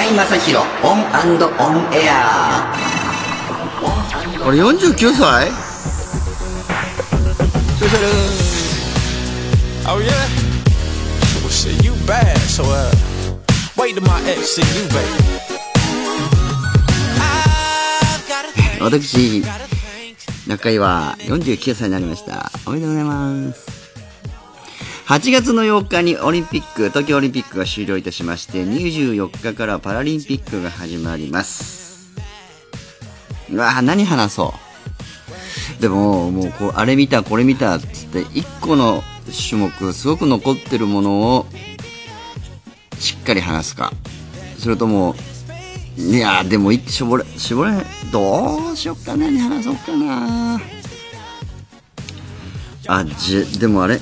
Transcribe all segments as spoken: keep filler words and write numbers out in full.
中井正広オン&オンエア。 あれよんじゅうきゅうさい？スペシャル。 Oh yeah? Well shit, you bad, so uh wait till my ex see you, baby. 私中井はよんじゅうきゅうさいになりました。おめでとうございます。はちがつのようかにオリンピック、東京オリンピックが終了いたしまして、にじゅうよっかからパラリンピックが始まります。うわぁ、何話そう。でも、もうこう、あれ見た、これ見たっつって、いっこの種目、すごく残ってるものを、しっかり話すか。それとも、いやー、でも、絞れ、絞れ、どうしよっかな、何話そうかな。あ、じ、でもあれ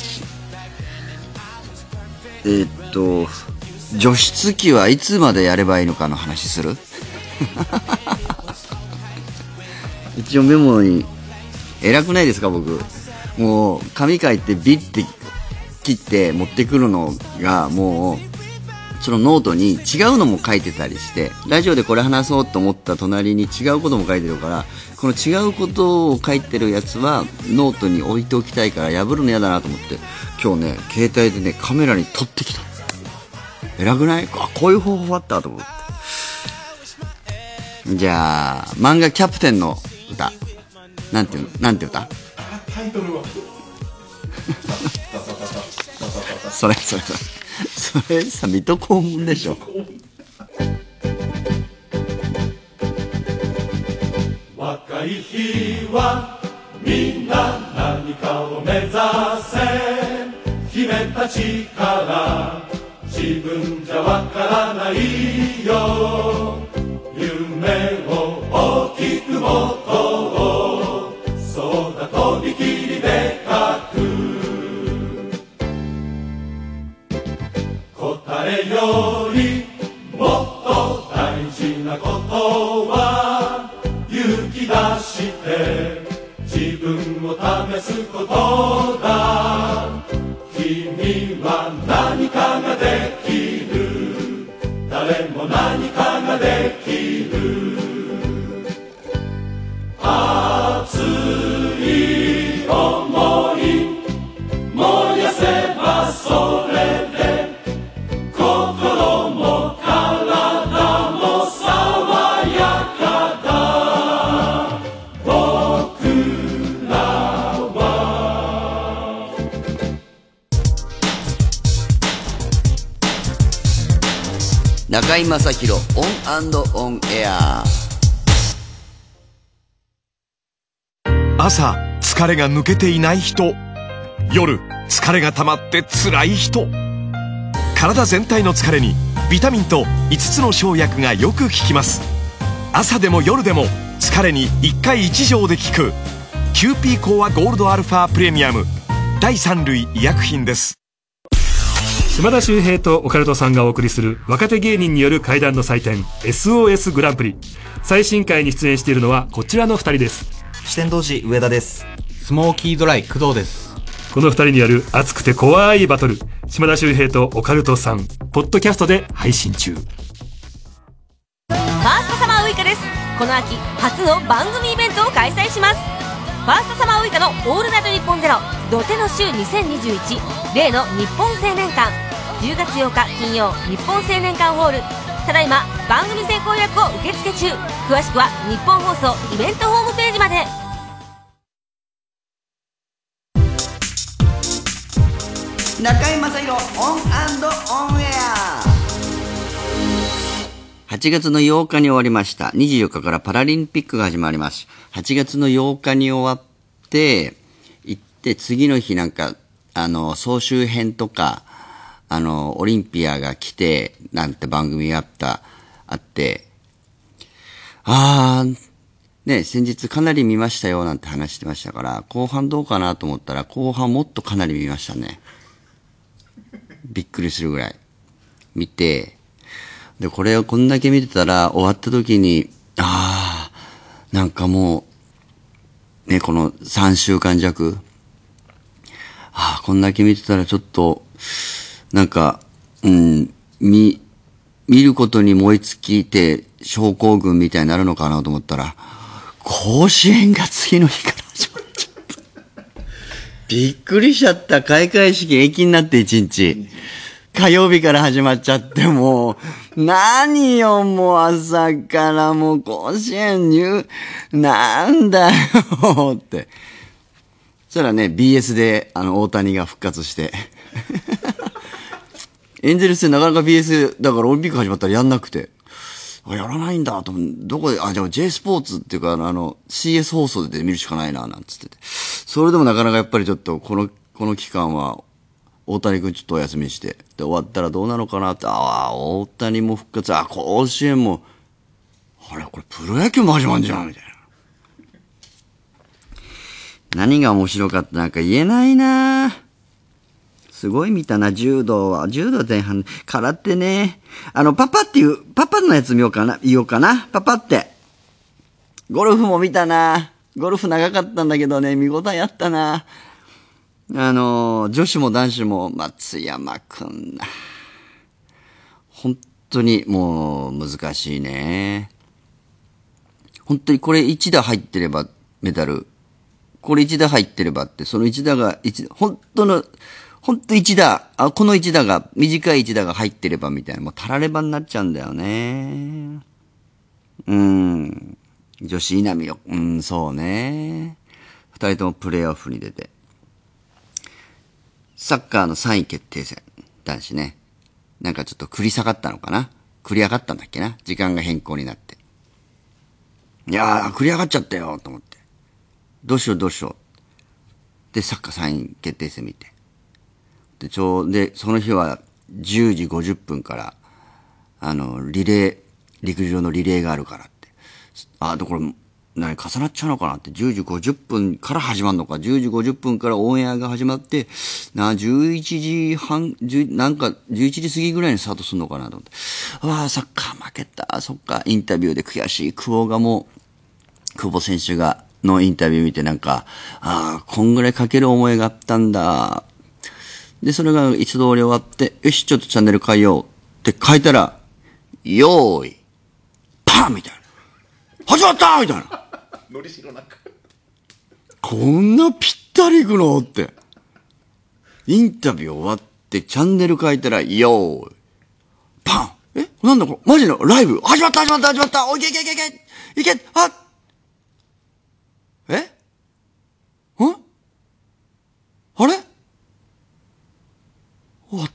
えー、っと除湿機はいつまでやればいいのかの話する一応メモに偉くないですか。僕もう紙書いてビッて切って持ってくるのがもうそのノートに違うのも書いてたりして、ラジオでこれ話そうと思った隣に違うことも書いてるから、この違うことを書いてるやつはノートに置いておきたいから破るの嫌だなと思って、今日ね携帯でねカメラに撮ってきた。偉くない？あ、こういう方法あったと思って。じゃあ漫画キャプテンの歌なんていうの、なんて歌？ タイトルはそれそれそれそれさ、水戸黄門でしょ。 若い日はみんな何かを目指せ、秘めた力自分じゃわからないよ、夢を大きくもっとそうだとびきりでかく、答えよりもっと大事なことは勇気出して自分を試すことだ。君は何かができる、誰も何かができる、熱い想い燃やせばそれで心も体も爽やかだ。僕らは中井正広オン&オンエア。 朝疲れが抜けていない人、夜疲れが溜まって辛い人、体全体の疲れにビタミンといつつの生薬がよく効きます。朝でも夜でも疲れにいっかいいち錠で効くキューピーコアゴールドアルファプレミアムだいさん類医薬品です。 島田秀平とオカルトさんがお送りする若手芸人による怪談の祭典 エスオーエス グランプリ。最新回に出演しているのはこちらのふたりです。 四天童子上田です。 スモーキードライ工藤です。 このふたりによる熱くて怖いバトル、島田秀平とオカルトさん、ポッドキャストで配信中。 ファーストサマーウイカです。この秋初の番組イベントを開催します。ファーストサマーウイカのオールナイトニッポンゼロ土手の週にせんにじゅういち例の日本青年館、じゅうがつようか金曜日本青年館ホール。ただいま番組先行予約を受付中。詳しくは日本放送イベントホームページまで。 中井正広オン&オンエア。 はちがつのようかに終わりました。にじゅうよっかからパラリンピックが始まります。はちがつのようかに終わって行って次の日なんかあの総集編とかあのオリンピアが来てなんて番組があったあってあーね、先日かなり見ましたよなんて話してましたから、後半どうかなと思ったら後半もっとかなり見ましたね。びっくりするぐらい見て、でこれをこんだけ見てたら終わった時にあーなんかもうね、このさんしゅうかん弱あーこんだけ見てたらちょっとなんかうん見見ることに燃え尽きて症候群みたいになるのかなと思ったら、甲子園が次の日から始まっちゃった。びっくりしちゃった。開会式延期になっていちにち。火曜日から始まっちゃって、もう、何よ、もう朝からもう甲子園入、なんだよ、って。そしたらね、ビーエス で、あの、大谷が復活して。エンゼルスでなかなか ビーエス、だからオリンピック始まったらやんなくて。あ、やらないんだと、どこで、あ、じゃあ J スポーツっていうか、あの、シーエス 放送で見るしかないな、なんつってて。それでもなかなかやっぱりちょっと、この、この期間は、大谷君ちょっとお休みして、で、終わったらどうなのかなって、ああ、大谷も復活、あ、甲子園も、あれ、これプロ野球も始まんじゃん、みたいな。何が面白かったなんか言えないな。すごい見たな、柔道は。柔道前半、空手ね。あの、パパっていう、パパのやつ見ようかな、言おうかな。パパって。ゴルフも見たな。ゴルフ長かったんだけどね、見応えあったな。あの、女子も男子も松山くんな。本当にもう難しいね。本当にこれ一打入ってればメダル。これ一打入ってればって、その一打が、一、本当の、本当一打、あ、この一打が、短い一打が入ってればみたいな、もうたらればになっちゃうんだよね。うん。女子稲見よ。うん、そうね。二人ともプレーオフに出て。サッカーのさんい決定戦。男子ね。なんかちょっと繰り下がったのかな？繰り上がったんだっけな？時間が変更になって。いやー、繰り上がっちゃったよ、と思って。どうしようどうしよう。で、サッカーさんい決定戦見て。で、ちょう、で、その日はじゅうじごじゅっぷんから、あの、リレー、陸上のリレーがあるからって。あ、で、これ、何、重なっちゃうのかなって、じゅうじごじゅっぷんから始まるのか、じゅうじごじゅっぷんからオンエアが始まって、な、じゅういちじはん、なんか、じゅういちじ過ぎぐらいにスタートするのかなと思って。ああ、サッカー負けた、そっか、インタビューで悔しい、久保がもう、久保選手が、のインタビュー見てなんか、ああ、こんぐらいかける思いがあったんだ。で、それが一通り終わって、よし、ちょっとチャンネル変えようって変えたら、よーい、パンみたいな。始まったみたいな。 のりしろなんか。 こんなぴったりいくのって。インタビュー終わって、チャンネル変えたら、よーい、パンえなんだこれマジのライブ始まった始まった始まったおいけいけいけいけいけあえんあれ終わった。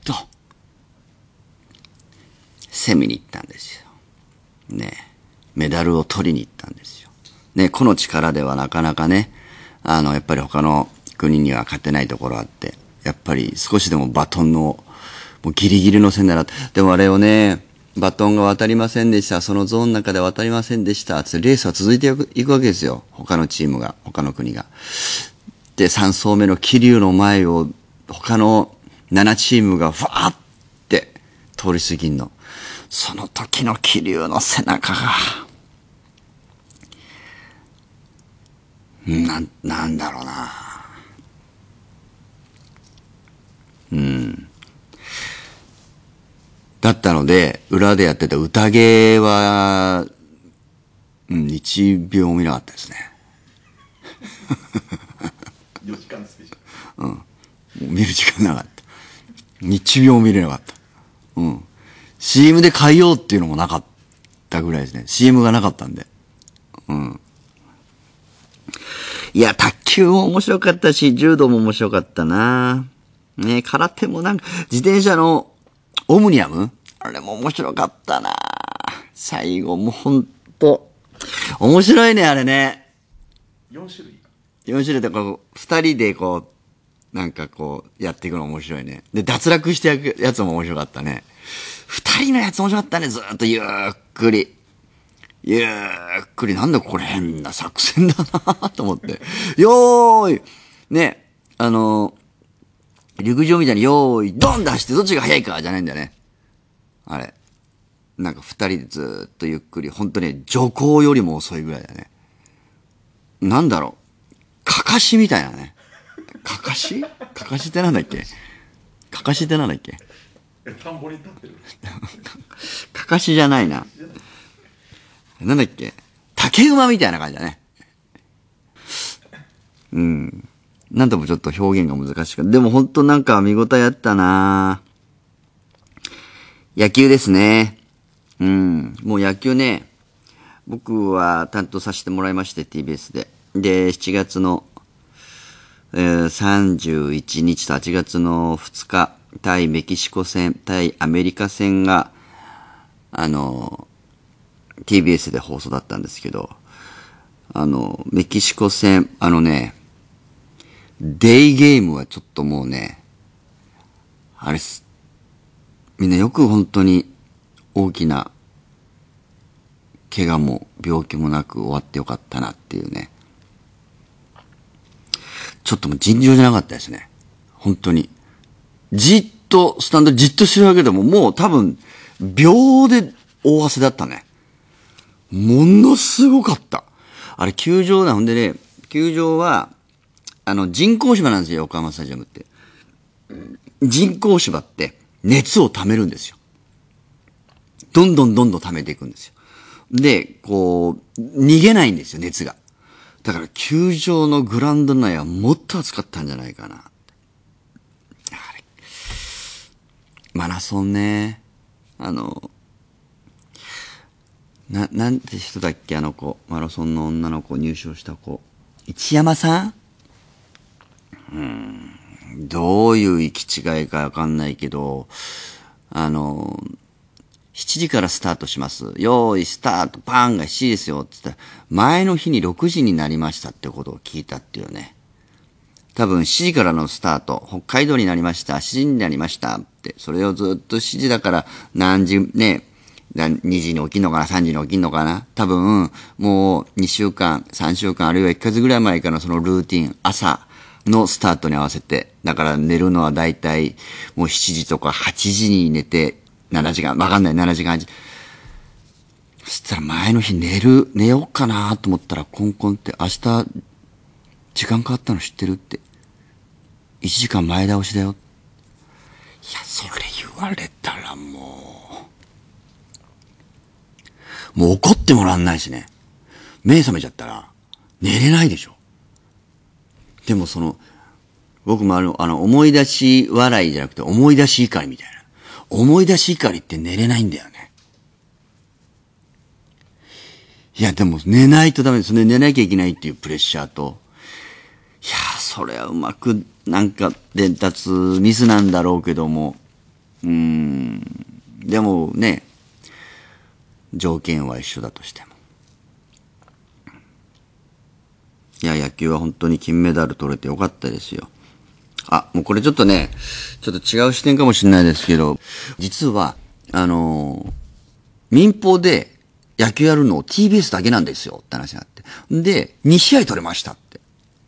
攻めに行ったんですよ。ねえ。メダルを取りに行ったんですよ。ね、この力ではなかなかね、あの、やっぱり他の国には勝てないところあって、やっぱり少しでもバトンの、もうギリギリの線なら、でもあれをね、バトンが渡りませんでした。そのゾーンの中で渡りませんでした。つってレースは続いていくわけですよ。他のチームが、他の国が。で、さん走目の桐生の前を、他のななチームがファーって通り過ぎんの。その時の桐生の背中が、な、なんだろうな。うん。だったので、裏でやってた宴は、うん、いちびょうも見なかったですね。 よじかんスペシャル。 うん。もう見る時間なかった。いちびょうも見れなかった。うん。シーエム で変えようっていうのもなかったぐらいですね。シーエム がなかったんで。うん。いや、卓球も面白かったし、柔道も面白かったな。ね、空手もなんか、自転車のオムニアムあれも面白かったな。最後もほんと、面白いね、あれね。 よんしゅるいよん種類でこう、二人でこう、なんかこう、やっていくの面白いね。で、脱落してやくやつも面白かったね。二人のやつ面白かったね、ずーっとゆっくり。ゆっくり、なんだこれ変な作戦だなと思って。よーいね、あの、陸上みたいによーい、ドン出してどっちが早いかじゃないんだよね。あれ。なんか二人でずーっとゆっくり、本当に徐行よりも遅いぐらいだね。なんだろう。かかしみたいなね。かかしかかしってなんだっけかかしってなんだっけえ、田んぼに立ってるかかかしじゃないな。なんだっけ、竹馬みたいな感じだね。うん。なんともちょっと表現が難しく。でも本当なんか見応えあったな。野球ですね。うん。もう野球ね、僕は担当させてもらいまして、ティービーエス で。で、しちがつの、えー、さんじゅういちにちとはちがつのふつか、対メキシコ戦、対アメリカ戦が、あの、ティービーエス で放送だったんですけど、あの、メキシコ戦、あのね、デイゲームはちょっともうね、あれす、みんなよく本当に大きな怪我も病気もなく終わってよかったなっていうね。ちょっともう尋常じゃなかったですね。本当に。じっと、スタンドじっとしてるわけでももう多分、秒で大汗だったね。ものすごかった。あれ球場だ。ほんでね、球場は、あの人工芝なんですよ、横浜スタジアムって。人工芝って熱を溜めるんですよ。どんどんどんどん溜めていくんですよ。で、こう、逃げないんですよ、熱が。だから球場のグラウンド内はもっと暑かったんじゃないかな。あれ。マラソンね。あの、な、なんて人だっけ、あの子。マラソンの女の子、入賞した子。一山さん？うん。どういう行き違いかわかんないけど、あの、しちじからスタートします。よーい、スタート、パンがしちじですよ。つったら、前の日にろくじになりましたってことを聞いたっていうね。多分しちじからのスタート、北海道になりました、しちじになりましたって、それをずっとしちじだから何時ね、にじに起きんのかな、さんじに起きんのかな。多分、もうにしゅうかん、さんしゅうかん、あるいはいっかげつぐらい前からのそのルーティン、朝のスタートに合わせて。だから寝るのはだいたいもうしちじとかはちじに寝て、ななじかん、わかんない、ななじかん。そしたら前の日寝る、寝ようかなと思ったらコンコンって明日、時間変わったの知ってるって。いちじかんまえ倒しだよ。いや、それ言われたらもう、もう怒ってもらんないしね。目覚めちゃったら、寝れないでしょ。でもその、僕もあの、あの、思い出し笑いじゃなくて思い出し怒りみたいな。思い出し怒りって寝れないんだよね。いや、でも寝ないとダメですね。寝なきゃいけないっていうプレッシャーと、いやー、それはうまく、なんか伝達ミスなんだろうけども、うーん、でもね、条件は一緒だとしても。いや、野球は本当に金メダル取れてよかったですよ。あ、もうこれちょっとね、ちょっと違う視点かもしれないですけど、実は、あのー、民放で野球やるの ティービーエス だけなんですよって話があって。で、にしあい取れましたって。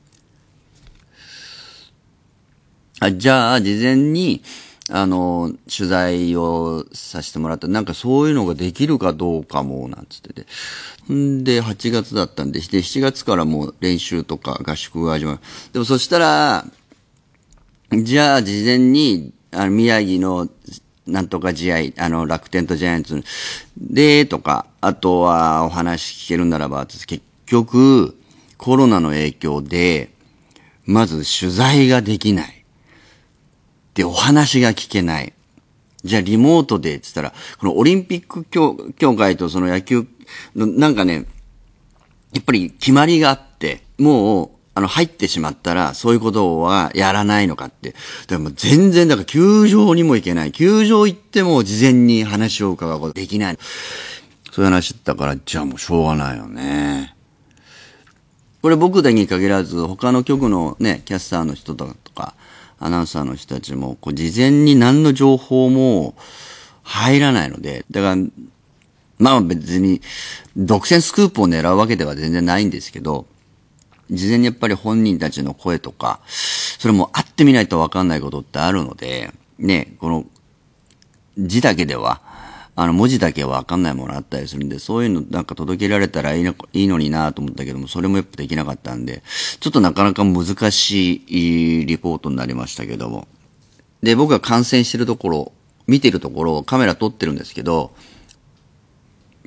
あ、じゃあ、事前に、あのー、取材をさせてもらった。なんかそういうのができるかどうかも、なんつってて。んで、はちがつだったんで、で、しちがつからもう練習とか合宿が始まる。でもそしたら、じゃあ、事前に、あの、宮城の、なんとか試合、あの、楽天とジャイアンツで、とか、あとは、お話聞けるならば、結局、コロナの影響で、まず取材ができない。で、お話が聞けない。じゃあ、リモートで、つったら、このオリンピック協協会とその野球の、なんかね、やっぱり決まりがあって、もう、あの、入ってしまったら、そういうことはやらないのかって。でも全然、だから球場にも行けない。球場行っても事前に話を伺うことできない。そういう話だから、じゃあもうしょうがないよね。これ僕だけに限らず、他の局のね、キャスターの人とか、アナウンサーの人たちも、こう、事前に何の情報も入らないので、だから、まあ別に、独占スクープを狙うわけでは全然ないんですけど、事前にやっぱり本人たちの声とか、それも会ってみないと分かんないことってあるので、ね、この字だけでは、あの文字だけは分かんないものあったりするんで、そういうのなんか届けられたらいいの、いいのになと思ったけども、それもやっぱできなかったんで、ちょっとなかなか難しいリポートになりましたけども。で、僕が観戦してるところ、見てるところ、カメラ撮ってるんですけど、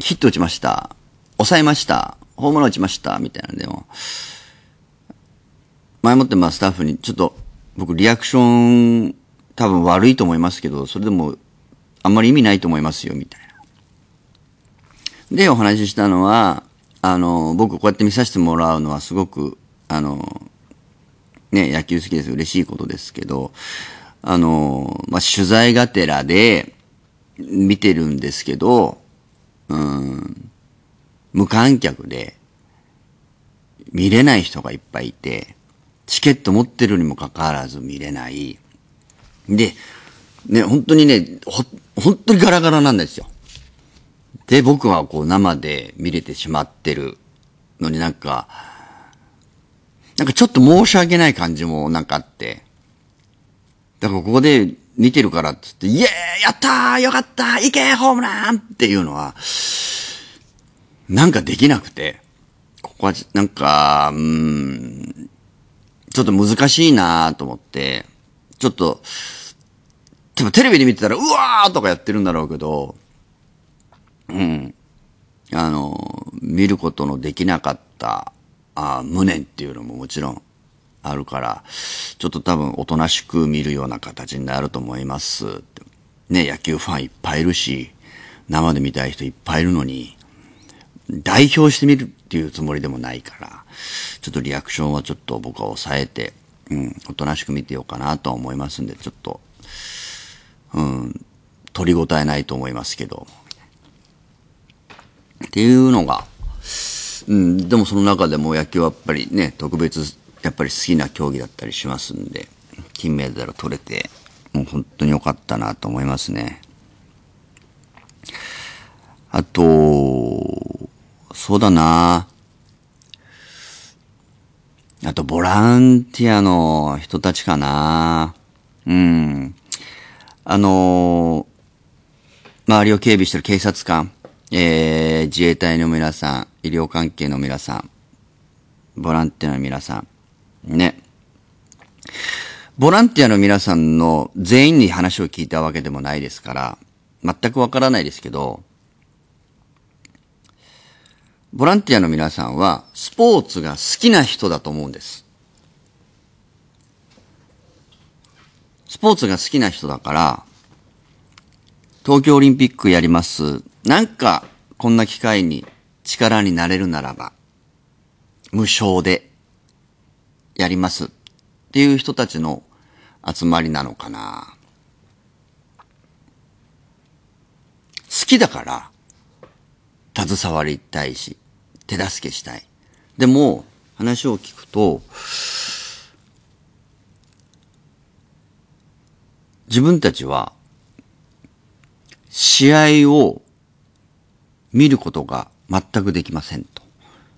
ヒット打ちました。抑えました。ホームラン打ちました。みたいなのでも、前もってまあスタッフに、ちょっと僕リアクション多分悪いと思いますけど、それでもあんまり意味ないと思いますよ、みたいな。で、お話ししたのは、あの、僕こうやって見させてもらうのはすごく、あの、ね、野球好きです。嬉しいことですけど、あの、まあ、取材がてらで見てるんですけど、うん、無観客で見れない人がいっぱいいて、チケット持ってるにもかかわらず見れない。で、ね、本当にね、ほ、本当にガラガラなんですよ。で、僕はこう生で見れてしまってるのになんか、なんかちょっと申し訳ない感じもなんかあって。だからここで見てるからって言って、イエーイやったーよかったー行けホームランっていうのは、なんかできなくて、ここはなんか、うーん、ちょっと難しいなーと思って、ちょっと、でもテレビで見てたら、うわーとかやってるんだろうけど、うん。あの、見ることのできなかった、あ無念っていうのももちろんあるから、ちょっと多分おとなしく見るような形になると思います。ね、野球ファンいっぱいいるし、生で見たい人いっぱいいるのに、代表してみるっていうつもりでもないから、ちょっとリアクションはちょっと僕は抑えて、うん、おとなしく見てようかなとは思いますんで、ちょっと、うん、取りごたえないと思いますけど、っていうのが、うん、でもその中でも野球はやっぱりね、特別、やっぱり好きな競技だったりしますんで、金メダル取れて、もう本当に良かったなと思いますね。あと、そうだなあと、ボランティアの人たちかなうん。あの、周りを警備してる警察官、えー、自衛隊の皆さん、医療関係の皆さん、ボランティアの皆さん、ね。ボランティアの皆さんの全員に話を聞いたわけでもないですから、全くわからないですけど、ボランティアの皆さんはスポーツが好きな人だと思うんです。スポーツが好きな人だから、東京オリンピックやります。なんか、こんな機会に力になれるならば、無償でやりますっていう人たちの集まりなのかな。好きだから、携わりたいし、手助けしたい。でも、話を聞くと、自分たちは、試合を見ることが全くできませんと。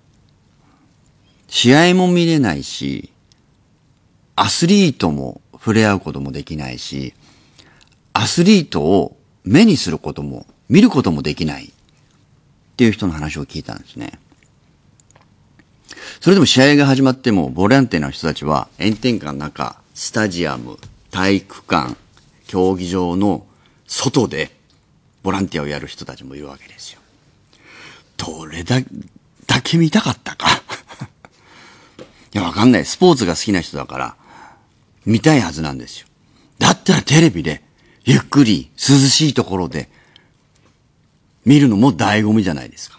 試合も見れないし、アスリートも触れ合うこともできないし、アスリートを目にすることも見ることもできないっていう人の話を聞いたんですね。それでも試合が始まってもボランティアの人たちは炎天下の中、スタジアム、体育館、競技場の外でボランティアをやる人たちもいるわけですよ。どれだ、だけ見たかったか。いや、わかんない。スポーツが好きな人だから、見たいはずなんですよ。だったらテレビで、ゆっくり、涼しいところで、見るのも醍醐味じゃないですか。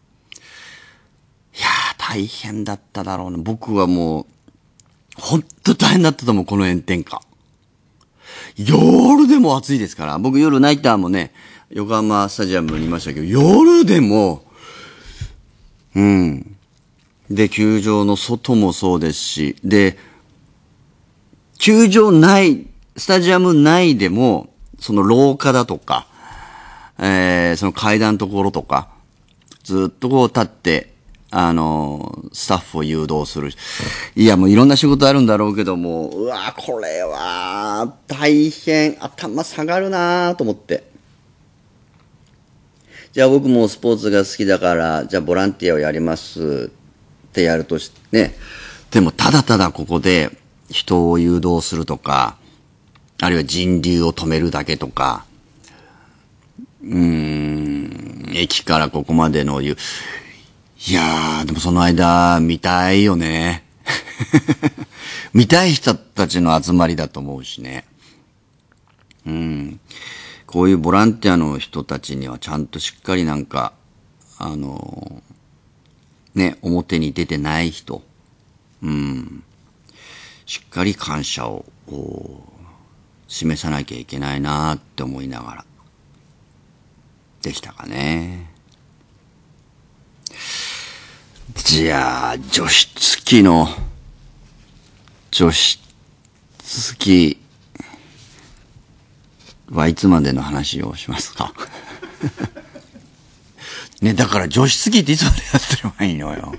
いやー、大変だっただろうな。僕はもう、ほんと大変だったと思う、この炎天下。夜でも暑いですから。僕夜ナイターもね、横浜スタジアムにいましたけど、夜でも、うん。で、球場の外もそうですし、で、球場内、スタジアム内でも、その廊下だとか、えー、その階段のところとか、ずっとこう立って、あの、スタッフを誘導する。いや、もういろんな仕事あるんだろうけども、うわー、これは、大変、頭下がるなーと思って。じゃあ僕もスポーツが好きだから、じゃあボランティアをやりますってやるとしてね。でもただただここで人を誘導するとか、あるいは人流を止めるだけとか、うーん、 駅からここまでのいういやーでもその間見たいよね見たい人たちの集まりだと思うしね。うん。こういうボランティアの人たちにはちゃんとしっかりなんか、あのー、ね、表に出てない人、うん。しっかり感謝を、こう、示さなきゃいけないなって思いながら、でしたかね。じゃあ、除湿機の、除湿機はいつまでの話をしますかね、だから除湿機っていつまでやってればいいのよ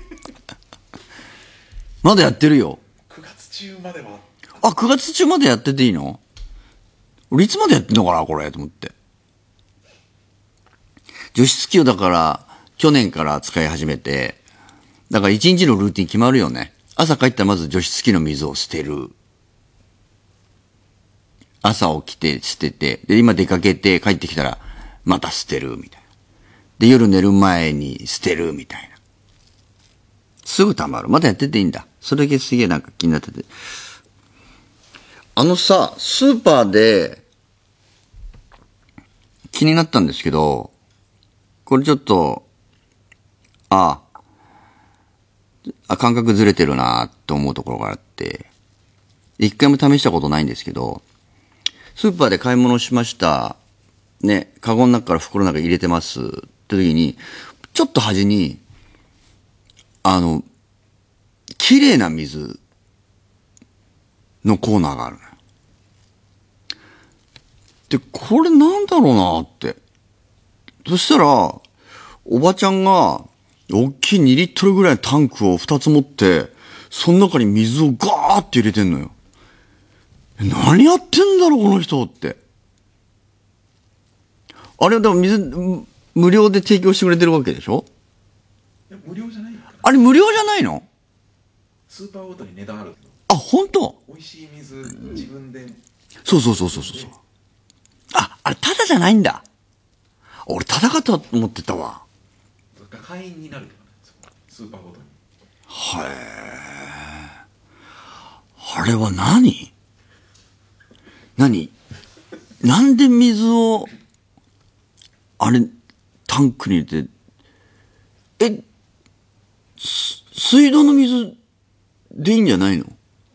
まだやってるよ。 くがつ中までは。 あ、くがつ中までやってていいの？俺いつまでやってんのかなこれと思って。除湿機をだから去年から使い始めて、だから一日のルーティン決まるよね。朝帰ったらまず除湿機の水を捨てる。朝起きて捨てて、で、今出かけて帰ってきたらまた捨てるみたいな。で、夜寝る前に捨てるみたいな。すぐ溜まる。まだやってていいんだ。それだけすげえなんか気になってて。あのさ、スーパーで気になったんですけど、これちょっと、ああ、あ、感覚ずれてるなって思うところがあって、一回も試したことないんですけど、スーパーで買い物しました。ね、カゴの中から袋の中に入れてますって時に、ちょっと端に、あの、綺麗な水のコーナーがあるのよ。で、これなんだろうなって。そしたら、おばちゃんが、大きいにリットルぐらいのタンクをふたつ持って、その中に水をガーって入れてんのよ。何やってんだろう、この人って。あれ、でも水、無料で提供してくれてるわけでしょ？ いや、無料じゃないよ。 あれ無料じゃないの？ スーパーごとに値段あるけど。 あ、本当？ 美味しい水、自分で。 そうそうそうそうそう。あ、あれタダじゃないんだ。俺タダかと思ってたわ。 会員になるけどね、スーパーごとに。 へえ。あれは何？何？なんで水を、あれ、タンクに入れて、え、水道の水でいいんじゃないの？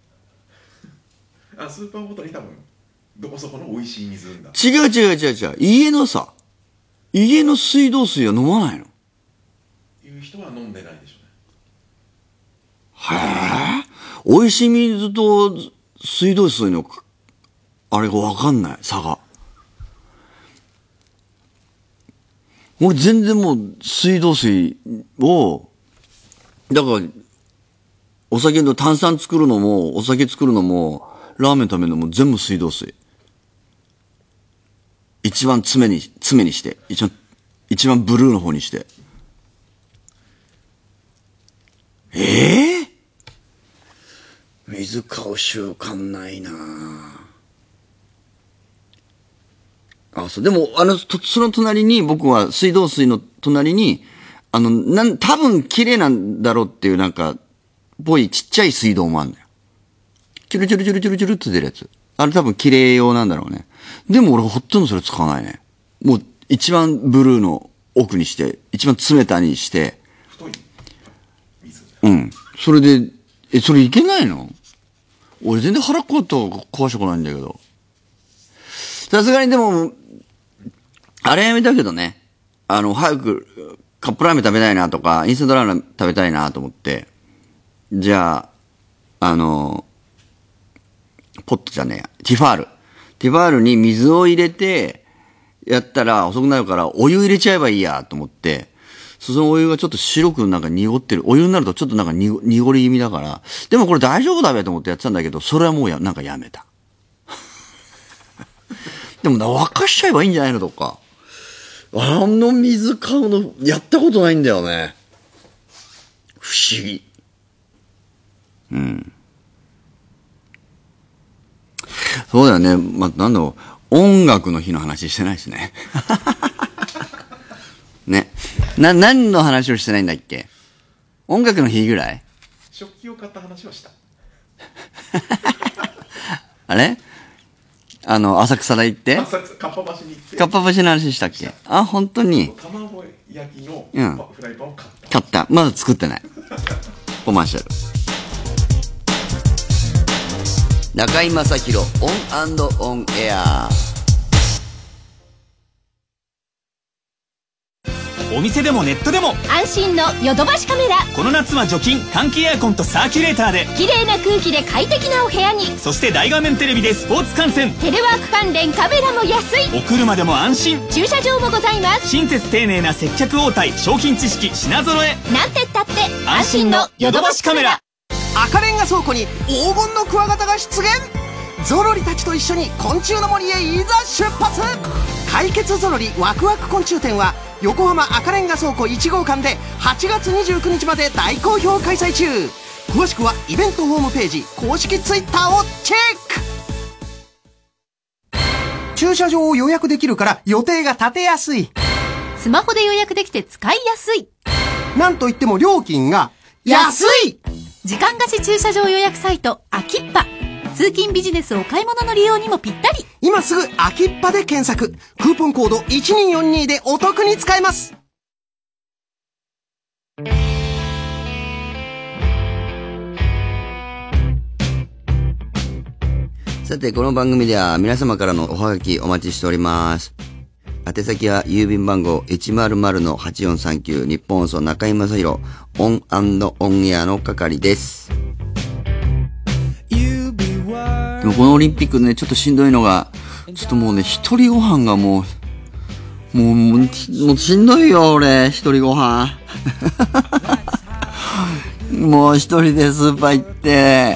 あ、スーパーごとに多分、どこそこの美味しい水だ。 違う違う違う違う。家のさ、家の水道水は飲まないの？ いう人は飲んでないでしょうね。へえ。美味しい水と水道水の、あれがわかんない、差が。俺全然もう水道水を、だから、お酒の炭酸作るのも、お酒作るのも、ラーメン食べるのも全部水道水。一番詰めに、詰めにして、一番、一番ブルーの方にして。ええー、水買う習慣ないなあ。あ、そう。でも、あの、その隣に、僕は水道水の隣に、あの、なん、多分綺麗なんだろうっていうなんか、ぽいちっちゃい水道もあるんだよ。チュルチュルチュルチュルチュルって出るやつ。あれ多分綺麗用なんだろうね。でも俺ほとんどそれ使わないね。もう一番ブルーの奥にして、一番冷たにして。 太い水。 うん。それで、え、それいけないの？俺全然腹こうと壊したことないんだけど。さすがにでも、あれやめたけどね。あの、早くカップラーメン食べたいなとか、インスタントラーメン食べたいなと思って。じゃあ、あの、ポットじゃねえや。ティファール。ティファールに水を入れて、やったら遅くなるからお湯入れちゃえばいいやと思って、そのお湯がちょっと白くなんか濁ってる。お湯になるとちょっとなんか濁り気味だから。でもこれ大丈夫だべと思ってやってたんだけど、それはもうや、なんかやめた。でもな、沸かしちゃえばいいんじゃないのとか。あの水買うの、やったことないんだよね。不思議。うん。そうだよね。ま、なんだろう。音楽の日の話してないしね。ね。 な、何の話をしてないんだっけ？音楽の日ぐらい？ 食器を買った話はした。 あれ？あの、浅草で行って浅草、かっぱ橋に行って。 かっぱ橋の話したっけ？あ、本当に？ 卵焼きのフライパンを買った。 買った。まだ作ってない。コマーシャル。中居正広オン&オンエア。 お店でもネットでも安心のヨドバシカメラ。 この夏は除菌換気エアコンとサーキュレーターで綺麗な空気で快適なお部屋に。 そして大画面テレビでスポーツ観戦。 テレワーク関連カメラも安い。 お車でも安心。 駐車場もございます。 親切丁寧な接客応対。商品知識品揃え。 なんてったって安心のヨドバシカメラ。 赤レンガ倉庫に黄金のクワガタが出現。ゾロリたちと一緒に昆虫の森へいざ出発。解決ゾロリワクワク昆虫展は横浜赤レンガ倉庫いち号館ではちがつにじゅうくにちまで大好評開催中。詳しくはイベントホームページ公式ツイッターをチェック。駐車場を予約できるから予定が立てやすい。 スマホで予約できて使いやすい。 なんといっても料金が安い。 時間貸し駐車場予約サイトアキッパ。通勤ビジネスお買い物の利用にもぴったり。 今すぐアキッパで検索。クーポンコードいちにーよんにでお得に使えます。 さて、この番組では皆様からのおはがきお待ちしております。宛先は郵便番号 いちまるまるのはちよんさんきゅう 日本放送中居正広オン&オンエアの係です。でもこのオリンピックね、ちょっとしんどいのが、ちょっともうね、一人ご飯がもう、もう、もう、もうしんどいよ、俺、一人ご飯。もう一人でスーパー行って、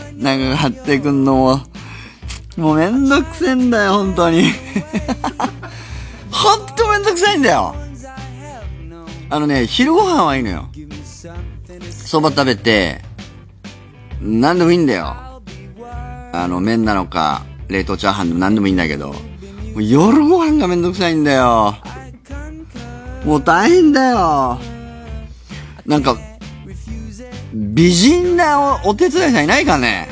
なんか買ってくんのも、もうめんどくせえんだよ、本当に。ほんとめんどくさいんだよ。あのね、昼ご飯はいいのよ。そば食べて、なんでもいいんだよ。あの、麺なのか、冷凍チャーハンでも何でもいいんだけど、もう夜ご飯がめんどくさいんだよ。もう大変だよ。なんか、美人な お, お手伝いさんいないかね。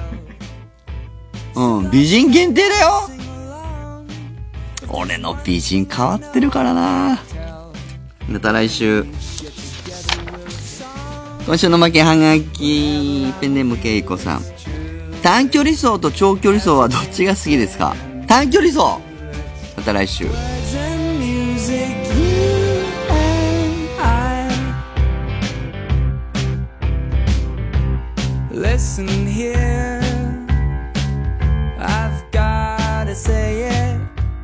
うん、美人限定だよ。俺の美人変わってるからな。また来週。今週の負けはがき、ペンネームケイコさん。短距離走と長距離走はどっちが好きですか？短距離走。また来週。 Listen here, I've gotta say it.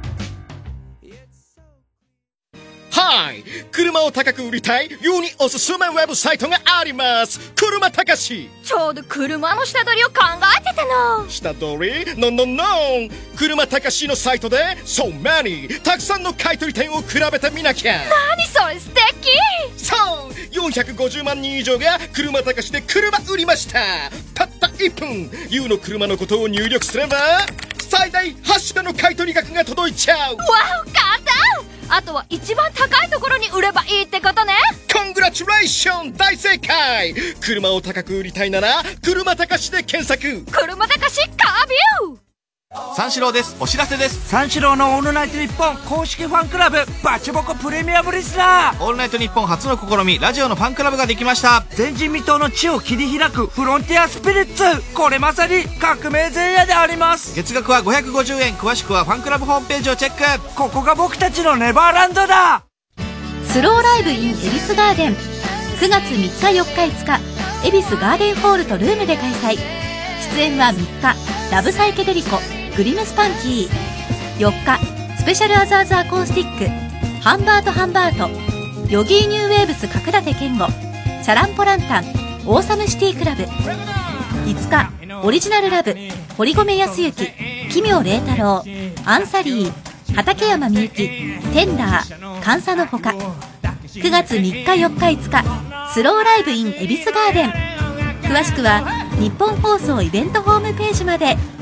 はい、車を高く売りたい世におすすめウェブサイトがあります。車高し。 ちょうど車の下取りを考えてたの。 下取り？ノンノンノン。車高しのサイトで So many たくさんの買取店を比べてみなきゃ。 何それ素敵。 そうよんひゃくごじゅうまんにん以上が車高しで車売りました。たったいっぷん ユー の車のことを入力すれば最大はち種の買取額が届いちゃう。 わお、簡単。あとは一番高いところに売ればいいってことね。 コングラチュレーション、大正解。車を高く売りたいなら車高しで検索。 車高しカービュー。 三四郎です。お知らせです。 三四郎のオールナイトニッポン公式ファンクラブバチボコプレミアムリスナー。 オールナイトニッポン初の試み、ラジオのファンクラブができました。 前人未到の地を切り開くフロンティアスピリッツ。これまさに革命前夜であります。 月額はごひゃくごじゅうえん。詳しくはファンクラブホームページをチェック。 ここが僕たちのネバーランドだ。 スローライブ in 恵比寿ガーデン。くがつみっかよっかいつか、恵比寿ガーデンホールとルームで開催。出演はみっかラブサイケデリコグリムスパンキー、よっかスペシャルアザーズアコースティックハンバートハンバート、ヨギーニューウェーブス角館健吾、チャランポランタンオーサムシティクラブ。いつかオリジナルラブ堀米康之、奇妙麗太郎、アンサリー、畠山みゆき、テンダー、監査のほか。くがつみっかよっかいつかスローライブ in 恵比寿ガーデン。詳しくは日本放送イベントホームページまで。